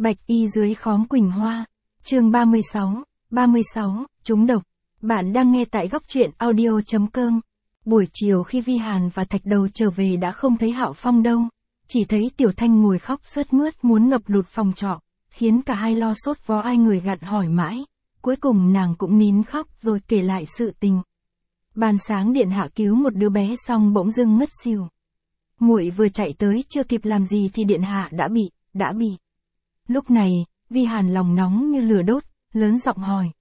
Bạch y dưới khóm Quỳnh Hoa. Chương 36, trúng độc. Bạn đang nghe tại góc truyện audio.com. Buổi chiều khi Vi Hàn và Thạch Đầu trở về đã không thấy Hạo Phong đâu, chỉ thấy Tiểu Thanh ngồi khóc sướt mướt muốn ngập lụt phòng trọ, khiến cả hai lo sốt vó ai người gặn hỏi mãi. Cuối cùng nàng cũng nín khóc rồi kể lại sự tình. Ban sáng điện hạ cứu một đứa bé xong bỗng dưng ngất xỉu. Muội vừa chạy tới chưa kịp làm gì thì điện hạ đã bị. Lúc này, Vi Hàn lòng nóng như lửa đốt, lớn giọng hỏi.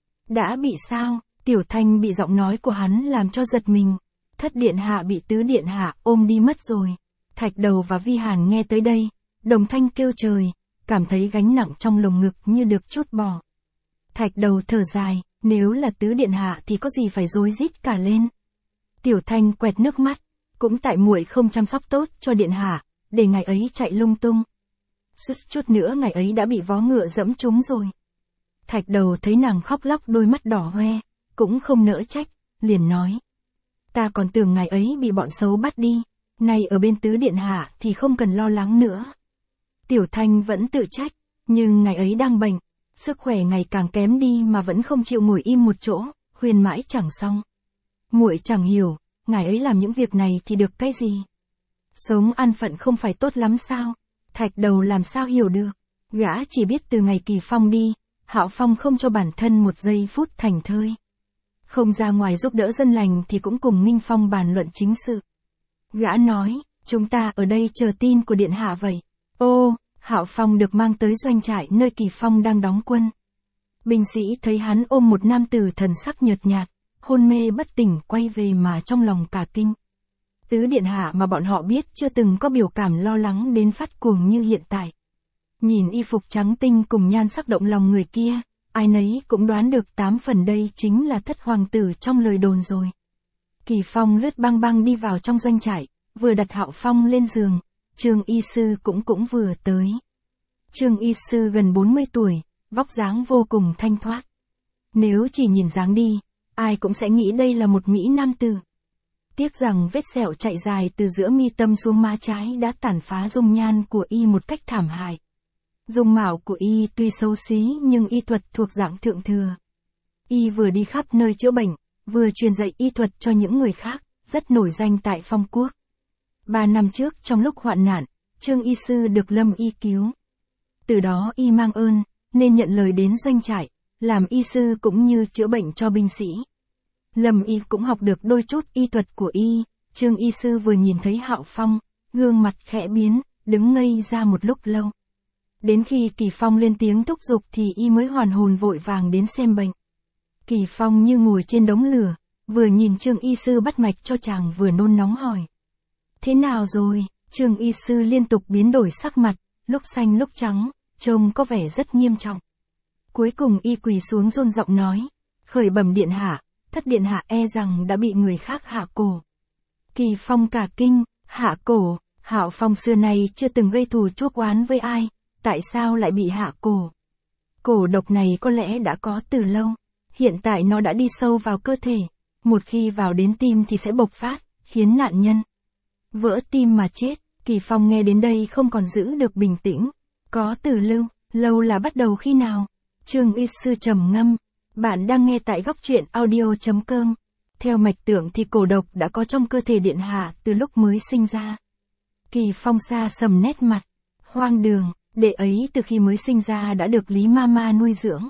Đã bị sao? Tiểu Thanh bị giọng nói của hắn làm cho giật mình. Thất điện hạ bị tứ điện hạ ôm đi mất rồi. Thạch Đầu và Vi Hàn nghe tới đây, đồng thanh kêu trời, cảm thấy gánh nặng trong lồng ngực như được trút bỏ. Thạch Đầu thở dài, nếu là tứ điện hạ thì có gì phải rối rít cả lên. Tiểu Thanh quẹt nước mắt, cũng tại muội không chăm sóc tốt cho điện hạ, để ngày ấy chạy lung tung. Suýt chút nữa ngày ấy đã bị vó ngựa dẫm trúng rồi. Thạch Đầu thấy nàng khóc lóc đôi mắt đỏ hoe, cũng không nỡ trách, liền nói. Ta còn tưởng ngày ấy bị bọn xấu bắt đi, nay ở bên tứ điện hạ thì không cần lo lắng nữa. Tiểu Thanh vẫn tự trách, nhưng ngày ấy đang bệnh, sức khỏe ngày càng kém đi mà vẫn không chịu ngồi im một chỗ, khuyên mãi chẳng xong. Muội chẳng hiểu, ngày ấy làm những việc này thì được cái gì? Sống an phận không phải tốt lắm sao? Thạch Đầu làm sao hiểu được, gã chỉ biết từ ngày Kỳ Phong đi, Hạo Phong không cho bản thân một giây phút thảnh thơi. Không ra ngoài giúp đỡ dân lành thì cũng cùng Nghinh Phong bàn luận chính sự. Gã nói, chúng ta ở đây chờ tin của điện hạ vậy. Ô, Hạo Phong được mang tới doanh trại nơi Kỳ Phong đang đóng quân. Binh sĩ thấy hắn ôm một nam tử thần sắc nhợt nhạt, hôn mê bất tỉnh quay về mà trong lòng cả kinh. Tứ điện hạ mà bọn họ biết chưa từng có biểu cảm lo lắng đến phát cuồng như hiện tại. Nhìn y phục trắng tinh cùng nhan sắc động lòng người kia, ai nấy cũng đoán được 8 phần đây chính là thất hoàng tử trong lời đồn rồi. Kỳ Phong lướt băng băng đi vào trong doanh trại, vừa đặt Hạo Phong lên giường, Trương y sư cũng vừa tới. Trương y sư gần 40 tuổi, vóc dáng vô cùng thanh thoát. Nếu chỉ nhìn dáng đi, ai cũng sẽ nghĩ đây là một mỹ nam tử. Tiếc rằng vết sẹo chạy dài từ giữa mi tâm xuống má trái đã tàn phá dung nhan của y một cách thảm hại. Dung mạo của y tuy xấu xí nhưng y thuật thuộc dạng thượng thừa. Y vừa đi khắp nơi chữa bệnh, vừa truyền dạy y thuật cho những người khác, rất nổi danh tại Phong Quốc. 3 năm trước trong lúc hoạn nạn, Trương y sư được Lâm y cứu. Từ đó y mang ơn, nên nhận lời đến doanh trại, làm y sư cũng như chữa bệnh cho binh sĩ. Lâm y cũng học được đôi chút y thuật của y, Trương y sư vừa nhìn thấy Hạo Phong, gương mặt khẽ biến, đứng ngây ra một lúc lâu. Đến khi Kỳ Phong lên tiếng thúc giục thì y mới hoàn hồn vội vàng đến xem bệnh. Kỳ Phong như ngồi trên đống lửa, vừa nhìn Trương y sư bắt mạch cho chàng vừa nôn nóng hỏi. Thế nào rồi? Trương y sư liên tục biến đổi sắc mặt, lúc xanh lúc trắng, trông có vẻ rất nghiêm trọng. Cuối cùng y quỳ xuống run giọng nói, khởi bẩm điện hạ, thất điện hạ e rằng đã bị người khác hạ cổ. Kỳ Phong cả kinh, hạ cổ, Hạo Phong xưa nay chưa từng gây thù chuốc oán với ai, tại sao lại bị hạ cổ? Cổ độc này có lẽ đã có từ lâu, hiện tại nó đã đi sâu vào cơ thể, một khi vào đến tim thì sẽ bộc phát, khiến nạn nhân vỡ tim mà chết. Kỳ Phong nghe đến đây không còn giữ được bình tĩnh. Có từ lâu là bắt đầu khi nào? Trương y sư trầm ngâm. Bạn đang nghe tại góc truyện audio.com. Theo mạch tưởng thì cổ độc đã có trong cơ thể điện hạ từ lúc mới sinh ra. Kỳ Phong xa sầm nét mặt. Hoang đường, đệ ấy từ khi mới sinh ra đã được Lý Mama nuôi dưỡng.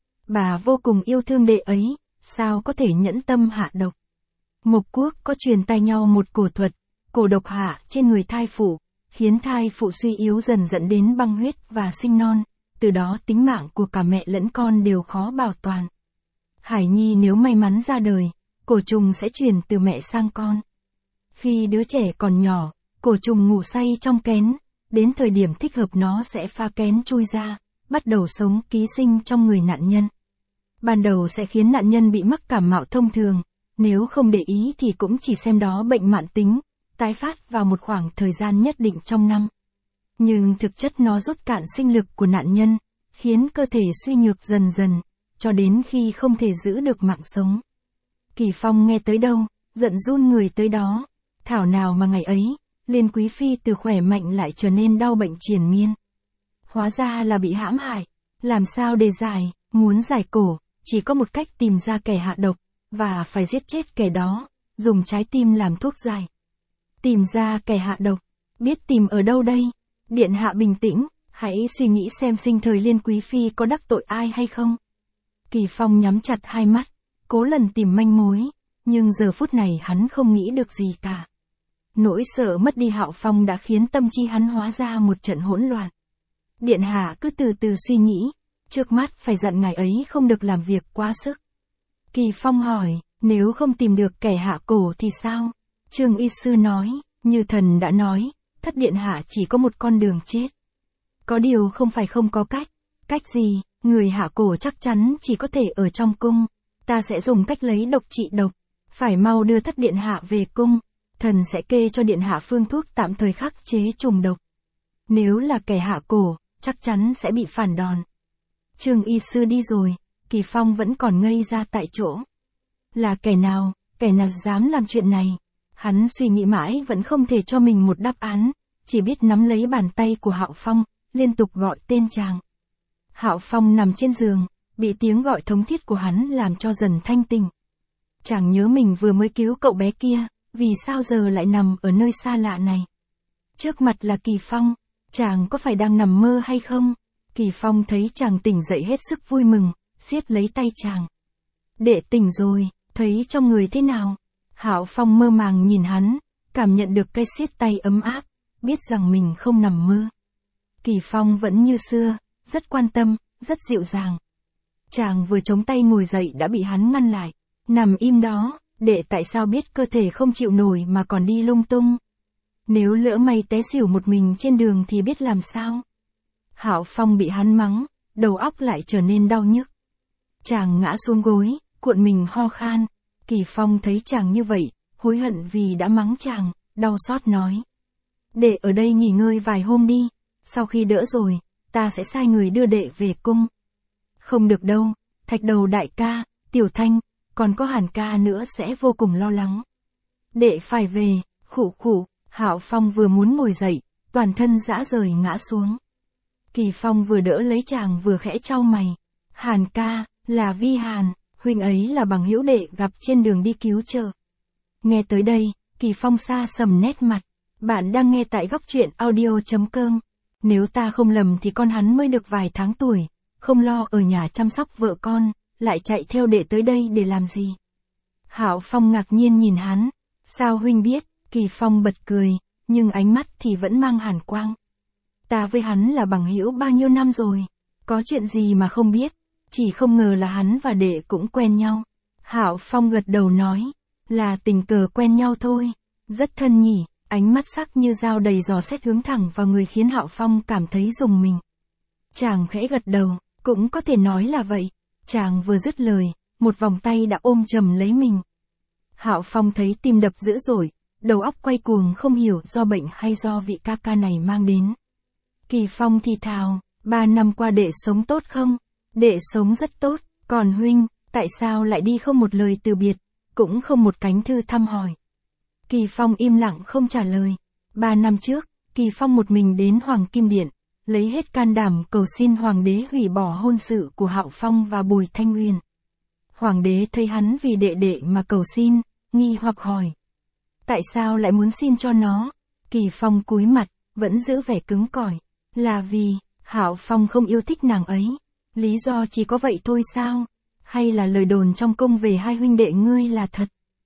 Bà vô cùng yêu thương đệ ấy, sao có thể nhẫn tâm hạ độc. Mộc Quốc có truyền tai nhau một cổ thuật, cổ độc hạ trên người thai phụ, khiến thai phụ suy yếu dần dẫn đến băng huyết và sinh non, từ đó tính mạng của cả mẹ lẫn con đều khó bảo toàn. Hải nhi nếu may mắn ra đời, cổ trùng sẽ truyền từ mẹ sang con. Khi đứa trẻ còn nhỏ, cổ trùng ngủ say trong kén, đến thời điểm thích hợp nó sẽ phá kén chui ra, bắt đầu sống ký sinh trong người nạn nhân. Ban đầu sẽ khiến nạn nhân bị mắc cảm mạo thông thường, nếu không để ý thì cũng chỉ xem đó bệnh mãn tính, tái phát vào một khoảng thời gian nhất định trong năm. Nhưng thực chất nó rút cạn sinh lực của nạn nhân, khiến cơ thể suy nhược dần dần, cho đến khi không thể giữ được mạng sống. Kỳ Phong nghe tới đâu, giận run người tới đó. Thảo nào mà ngày ấy, Liên Quý Phi từ khỏe mạnh lại trở nên đau bệnh triền miên. Hóa ra là bị hãm hại. Làm sao để giải, muốn giải cổ, chỉ có một cách tìm ra kẻ hạ độc, và phải giết chết kẻ đó, dùng trái tim làm thuốc giải. Tìm ra kẻ hạ độc, biết tìm ở đâu đây? Điện hạ bình tĩnh, hãy suy nghĩ xem sinh thời Liên Quý Phi có đắc tội ai hay không. Kỳ Phong nhắm chặt hai mắt, cố lần tìm manh mối, nhưng giờ phút này hắn không nghĩ được gì cả. Nỗi sợ mất đi Hạo Phong đã khiến tâm trí hắn hóa ra một trận hỗn loạn. Điện hạ cứ từ từ suy nghĩ, trước mắt phải dặn ngài ấy không được làm việc quá sức. Kỳ Phong hỏi, nếu không tìm được kẻ hạ cổ thì sao? Trương Y Sư nói, như thần đã nói, thất điện hạ chỉ có một con đường chết. Có điều không phải không có cách. Cách gì? Người hạ cổ chắc chắn chỉ có thể ở trong cung. Ta sẽ dùng cách lấy độc trị độc. Phải mau đưa thất điện hạ về cung. Thần sẽ kê cho điện hạ phương thuốc tạm thời khắc chế trùng độc. Nếu là kẻ hạ cổ, chắc chắn sẽ bị phản đòn. Trương Y Sư đi rồi, Kỳ Phong vẫn còn ngây ra tại chỗ. Là kẻ nào dám làm chuyện này? Hắn suy nghĩ mãi vẫn không thể cho mình một đáp án, chỉ biết nắm lấy bàn tay của Hạo Phong, liên tục gọi tên chàng. Hạo Phong nằm trên giường, bị tiếng gọi thống thiết của hắn làm cho dần thanh tỉnh. Chàng nhớ mình vừa mới cứu cậu bé kia, vì sao giờ lại nằm ở nơi xa lạ này? Trước mặt là Kỳ Phong, chàng có phải đang nằm mơ hay không? Kỳ Phong thấy chàng tỉnh dậy hết sức vui mừng, siết lấy tay chàng. Đệ tỉnh rồi, thấy trong người thế nào? Hạo Phong mơ màng nhìn hắn, cảm nhận được cái siết tay ấm áp, biết rằng mình không nằm mơ. Kỳ Phong vẫn như xưa, rất quan tâm, rất dịu dàng. Chàng vừa chống tay ngồi dậy đã bị hắn ngăn lại. Nằm im đó, đệ tại sao biết cơ thể không chịu nổi mà còn đi lung tung? Nếu lỡ may té xỉu một mình trên đường thì biết làm sao? Hạo Phong bị hắn mắng, đầu óc lại trở nên đau nhức. Chàng ngã xuống gối, cuộn mình ho khan. Kỳ Phong thấy chàng như vậy, hối hận vì đã mắng chàng, đau xót nói. Đệ ở đây nghỉ ngơi vài hôm đi, sau khi đỡ rồi, ta sẽ sai người đưa đệ về cung. Không được đâu, Thạch Đầu đại ca, Tiểu Thanh, còn có Hàn ca nữa sẽ vô cùng lo lắng. Đệ phải về, khụ khụ. Hạo Phong vừa muốn ngồi dậy, toàn thân rã rời ngã xuống. Kỳ Phong vừa đỡ lấy chàng vừa khẽ chau mày. Hàn ca, là Vi Hàn, huynh ấy là bằng hữu đệ gặp trên đường đi cứu trợ. Nghe tới đây, Kỳ Phong xa sầm nét mặt. Bạn đang nghe tại góc truyện audio.com. Nếu ta không lầm thì con hắn mới được vài tháng tuổi, không lo ở nhà chăm sóc vợ con, lại chạy theo đệ tới đây để làm gì? Hạo Phong ngạc nhiên nhìn hắn. Sao huynh biết? Kỳ Phong bật cười, nhưng ánh mắt thì vẫn mang hàn quang. Ta với hắn là bằng hữu bao nhiêu năm rồi, có chuyện gì mà không biết, chỉ không ngờ là hắn và đệ cũng quen nhau. Hạo Phong gật đầu nói, là tình cờ quen nhau thôi, rất thân nhỉ. Ánh mắt sắc như dao đầy dò xét hướng thẳng vào người khiến Hạo Phong cảm thấy rùng mình. Chàng khẽ gật đầu, cũng có thể nói là vậy. Chàng vừa dứt lời, một vòng tay đã ôm chầm lấy mình. Hạo Phong thấy tim đập dữ dội, đầu óc quay cuồng không hiểu do bệnh hay do vị ca ca này mang đến. Kỳ Phong thì thào, 3 năm qua đệ sống tốt không? Đệ sống rất tốt, còn huynh, tại sao lại đi không một lời từ biệt, cũng không một cánh thư thăm hỏi? Kỳ Phong im lặng không trả lời. 3 năm trước, Kỳ Phong một mình đến Hoàng Kim Điện, lấy hết can đảm cầu xin Hoàng đế hủy bỏ hôn sự của Hạo Phong và Bùi Thanh Huyền. Hoàng đế thấy hắn vì đệ đệ mà cầu xin, nghi hoặc hỏi. Tại sao lại muốn xin cho nó? Kỳ Phong cúi mặt, vẫn giữ vẻ cứng cỏi. Là vì, Hạo Phong không yêu thích nàng ấy. Lý do chỉ có vậy thôi sao? Hay là lời đồn trong cung về hai huynh đệ ngươi là thật?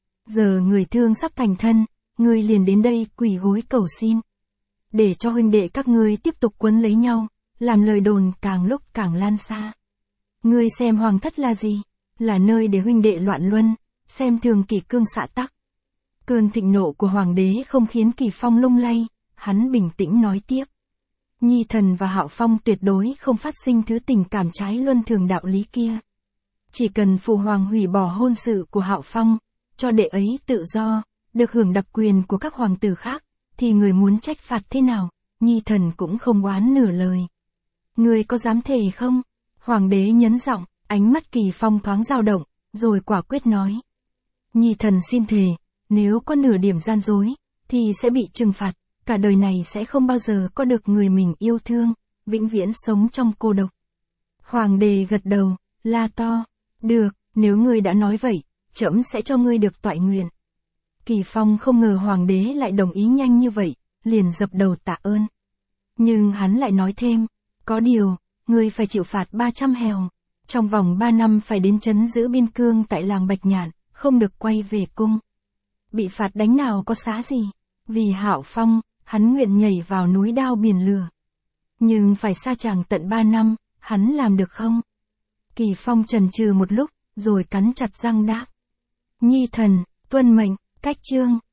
Giờ người thương sắp thành thân, ngươi liền đến đây quỳ gối cầu xin. Để cho huynh đệ các ngươi tiếp tục quấn lấy nhau, làm lời đồn càng lúc càng lan xa. Ngươi xem hoàng thất là gì? Là nơi để huynh đệ loạn luân, xem thường kỷ cương xạ tắc. Cơn thịnh nộ của hoàng đế không khiến Kỳ Phong lung lay, hắn bình tĩnh nói tiếp. Nhi thần và Hạo Phong tuyệt đối không phát sinh thứ tình cảm trái luân thường đạo lý kia. Chỉ cần phụ hoàng hủy bỏ hôn sự của Hạo Phong, cho đệ ấy tự do, được hưởng đặc quyền của các hoàng tử khác, thì người muốn trách phạt thế nào, Nhi thần cũng không oán nửa lời. Người có dám thề không? Hoàng đế nhấn giọng, ánh mắt Kỳ Phong thoáng dao động, rồi quả quyết nói. Nhi thần xin thề, nếu có nửa điểm gian dối, thì sẽ bị trừng phạt, cả đời này sẽ không bao giờ có được người mình yêu thương, vĩnh viễn sống trong cô độc. Hoàng đế gật đầu, la to, được, nếu ngươi đã nói vậy, trẫm sẽ cho ngươi được toại nguyện. Kỳ Phong không ngờ hoàng đế lại đồng ý nhanh như vậy, liền dập đầu tạ ơn. Nhưng hắn lại nói thêm, có điều, ngươi phải chịu phạt 300 hèo, trong vòng 3 năm phải đến trấn giữ biên cương tại làng Bạch Nhạn, không được quay về cung. Bị phạt đánh nào có xá gì, vì Hạo Phong, hắn nguyện nhảy vào núi đao biển lửa. Nhưng phải xa chàng tận 3 năm, hắn làm được không? Kỳ Phong chần chừ một lúc, rồi cắn chặt răng đáp. Nhi thần, tuân mệnh, cách chương.